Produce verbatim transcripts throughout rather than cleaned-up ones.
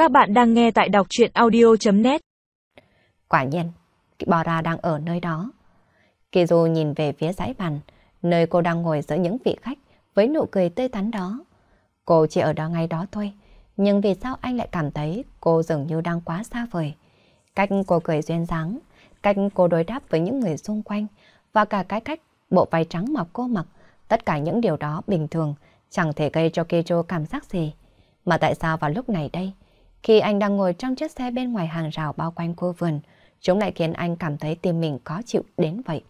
Các bạn đang nghe tại đọc truyện audio chấm net. Quả nhiên, Bora đang ở nơi đó. Kizu nhìn về phía dãy bàn, nơi cô đang ngồi giữa những vị khách với nụ cười tươi tắn đó. Cô chỉ ở đó ngay đó thôi, nhưng vì sao anh lại cảm thấy cô dường như đang quá xa vời? Cách cô cười duyên dáng, cách cô đối đáp với những người xung quanh, và cả cái cách bộ váy trắng mà cô mặc, tất cả những điều đó bình thường, chẳng thể gây cho Kizu cảm giác gì. Mà tại sao vào lúc này đây, khi anh đang ngồi trong chiếc xe bên ngoài hàng rào bao quanh khu vườn, chúng lại khiến anh cảm thấy tim mình khó chịu đến vậy?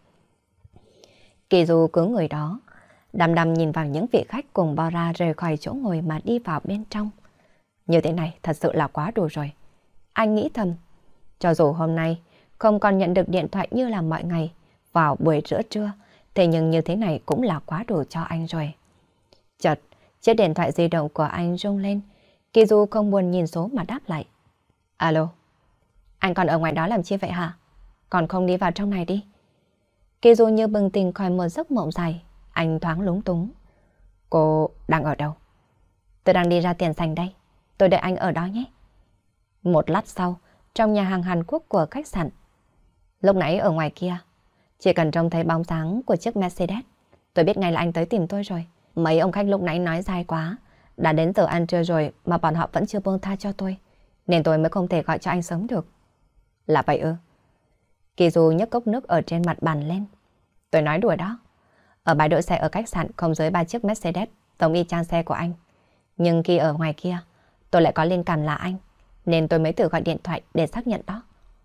Kizu cứ người đó, đăm đăm nhìn vào những vị khách cùng Bora rời khỏi chỗ ngồi mà đi vào bên trong. Như thế này thật sự là quá đủ rồi. Anh nghĩ thầm, cho dù hôm nay không còn nhận được điện thoại như là mọi ngày vào buổi giữa trưa, thế nhưng như thế này cũng là quá đủ cho anh rồi. Chợt, chiếc điện thoại di động của anh rung lên. Kizu không buồn nhìn số mà đáp lại. Alo, anh còn ở ngoài đó làm chi vậy hả? Còn không đi vào trong này đi. Kizu như bừng tỉnh khỏi một giấc mộng dài, anh thoáng lúng túng. Cô đang ở đâu? Tôi đang đi ra tiền sảnh đây, tôi đợi anh ở đó nhé. Một lát sau, trong nhà hàng Hàn Quốc của khách sạn. Lúc nãy ở ngoài kia, chỉ cần trông thấy bóng dáng của chiếc Mercedes, tôi biết ngay là anh tới tìm tôi rồi. Mấy ông khách lúc nãy nói dài quá, đã đến giờ ăn trưa rồi mà bọn họ vẫn chưa buông tha cho tôi, nên tôi mới không thể gọi cho anh sớm được. Là vậy ư? Kizu nhấc cốc nước ở trên mặt bàn lên. Tôi nói đùa đó. Ở bãi đỗ xe ở khách sạn không dưới ba chiếc Mercedes giống y chang xe của anh. Nhưng khi ở ngoài kia, tôi lại có liên cảm là anh, nên tôi mới thử gọi điện thoại để xác nhận đó.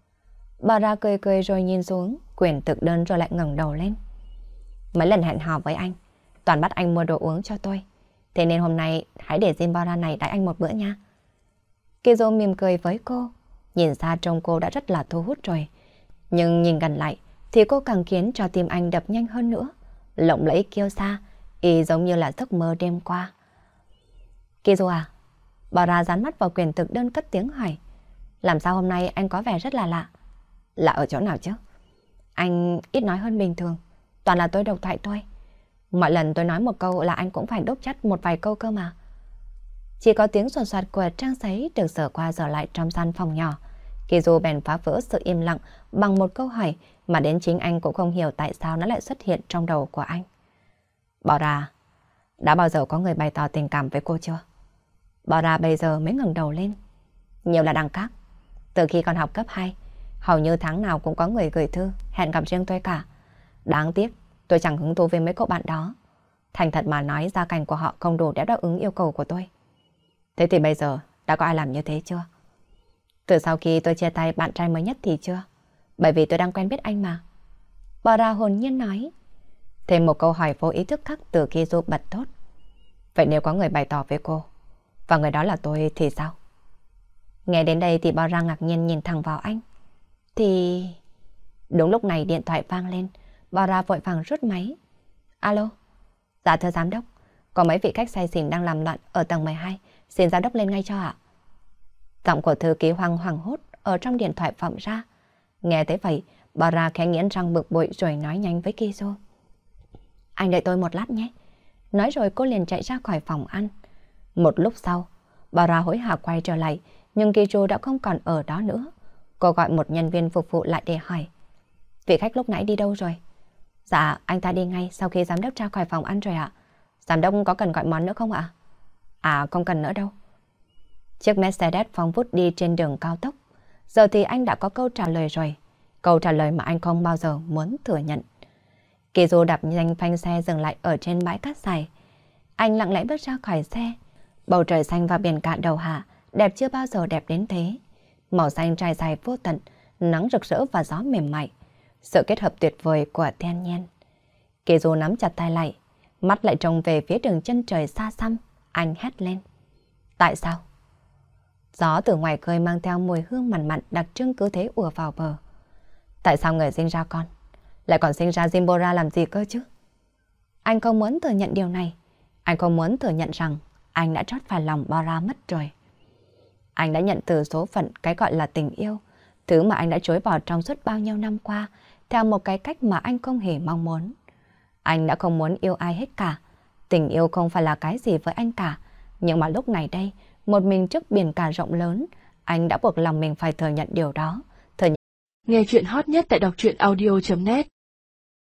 Bà ra cười cười rồi nhìn xuống quyển thực đơn rồi lại ngẩng đầu lên. Mấy lần hẹn hò với anh, toàn bắt anh mua đồ uống cho tôi. Thế nên hôm nay hãy để Zimbora này đãi anh một bữa nha. Kizo mỉm cười với cô. Nhìn xa trông cô đã rất là thu hút rồi. Nhưng nhìn gần lại thì cô càng khiến cho tim anh đập nhanh hơn nữa. Lộng lẫy kiêu sa, y giống như là giấc mơ đêm qua. Kizo à? Bora dán mắt vào quyển thực đơn cất tiếng hỏi. Làm sao hôm nay anh có vẻ rất là lạ? Lạ ở chỗ nào chứ? Anh ít nói hơn bình thường. Toàn là tôi độc thoại thôi. Mọi lần tôi nói một câu là anh cũng phải đốc chắt một vài câu cơ mà. Chỉ có tiếng soạt soạt của trang giấy được sờ qua sờ lại trong gian phòng nhỏ. Kizu bèn phá vỡ sự im lặng bằng một câu hỏi mà đến chính anh cũng không hiểu tại sao nó lại xuất hiện trong đầu của anh. Bora, đã bao giờ có người bày tỏ tình cảm với cô chưa? Bora bây giờ mới ngẩng đầu lên. Nhiều là đằng khác. Từ khi còn học cấp hai, hầu như tháng nào cũng có người gửi thư hẹn gặp riêng tôi cả. Đáng tiếc, tôi chẳng hứng thú với mấy cậu bạn đó. Thành thật mà nói, gia cảnh của họ không đủ để đáp ứng yêu cầu của tôi. Thế thì bây giờ đã có ai làm như thế chưa? Từ sau khi tôi chia tay bạn trai mới nhất thì chưa. Bởi vì tôi đang quen biết anh mà. Bora hồn nhiên nói. Thêm một câu hỏi vô ý thức khác từ khi Du bật thốt. Vậy nếu có người bày tỏ với cô, và người đó là tôi thì sao? Nghe đến đây thì Bora ngạc nhiên nhìn thẳng vào anh. Thì... Đúng lúc này điện thoại vang lên. Bora vội vàng rút máy. Alo. Dạ thưa giám đốc, có mấy vị khách say xỉn đang làm loạn ở tầng mười hai, xin giám đốc lên ngay cho ạ. Giọng của thư ký hoang hoảng hốt ở trong điện thoại vọng ra. Nghe thế vậy, Bora khẽ nghiến răng bực bội rồi nói nhanh với Kizo. Anh đợi tôi một lát nhé. Nói rồi cô liền chạy ra khỏi phòng ăn. Một lúc sau, Bora hối hả quay trở lại, nhưng Kizo đã không còn ở đó nữa. Cô gọi một nhân viên phục vụ lại để hỏi. Vị khách lúc nãy đi đâu rồi? Dạ, anh ta đi ngay sau khi giám đốc ra khỏi phòng ăn rồi ạ. Giám đốc có cần gọi món nữa không ạ? À, không cần nữa đâu. Chiếc Mercedes phóng vút đi trên đường cao tốc. Giờ thì anh đã có câu trả lời rồi. Câu trả lời mà anh không bao giờ muốn thừa nhận. Kizu đạp nhanh phanh xe dừng lại ở trên bãi cát dài. Anh lặng lẽ bước ra khỏi xe. Bầu trời xanh và biển cả đầu hạ, đẹp chưa bao giờ đẹp đến thế. Màu xanh trải dài vô tận, nắng rực rỡ và gió mềm mại. Sự kết hợp tuyệt vời của thiên nhiên. Kizu nắm chặt tay lại, mắt lại trông về phía đường chân trời xa xăm. Anh hét lên. Tại sao? Gió từ ngoài khơi mang theo mùi hương mặn mặn đặc trưng cứ thế ùa vào bờ. Tại sao người sinh ra con lại còn sinh ra Zimbora làm gì cơ chứ? Anh không muốn thừa nhận điều này. Anh không muốn thừa nhận rằng anh đã trót phải lòng Bora mất rồi. Anh đã nhận từ số phận cái gọi là tình yêu, thứ mà anh đã chối bỏ trong suốt bao nhiêu năm qua, theo một cái cách mà anh không hề mong muốn. Anh đã không muốn yêu ai hết cả. Tình yêu không phải là cái gì với anh cả. Nhưng mà lúc này đây, một mình trước biển cả rộng lớn, anh đã buộc lòng mình phải thừa nhận điều đó. Thừa nhận... Nghe chuyện hot nhất tại đọc truyện audio chấm net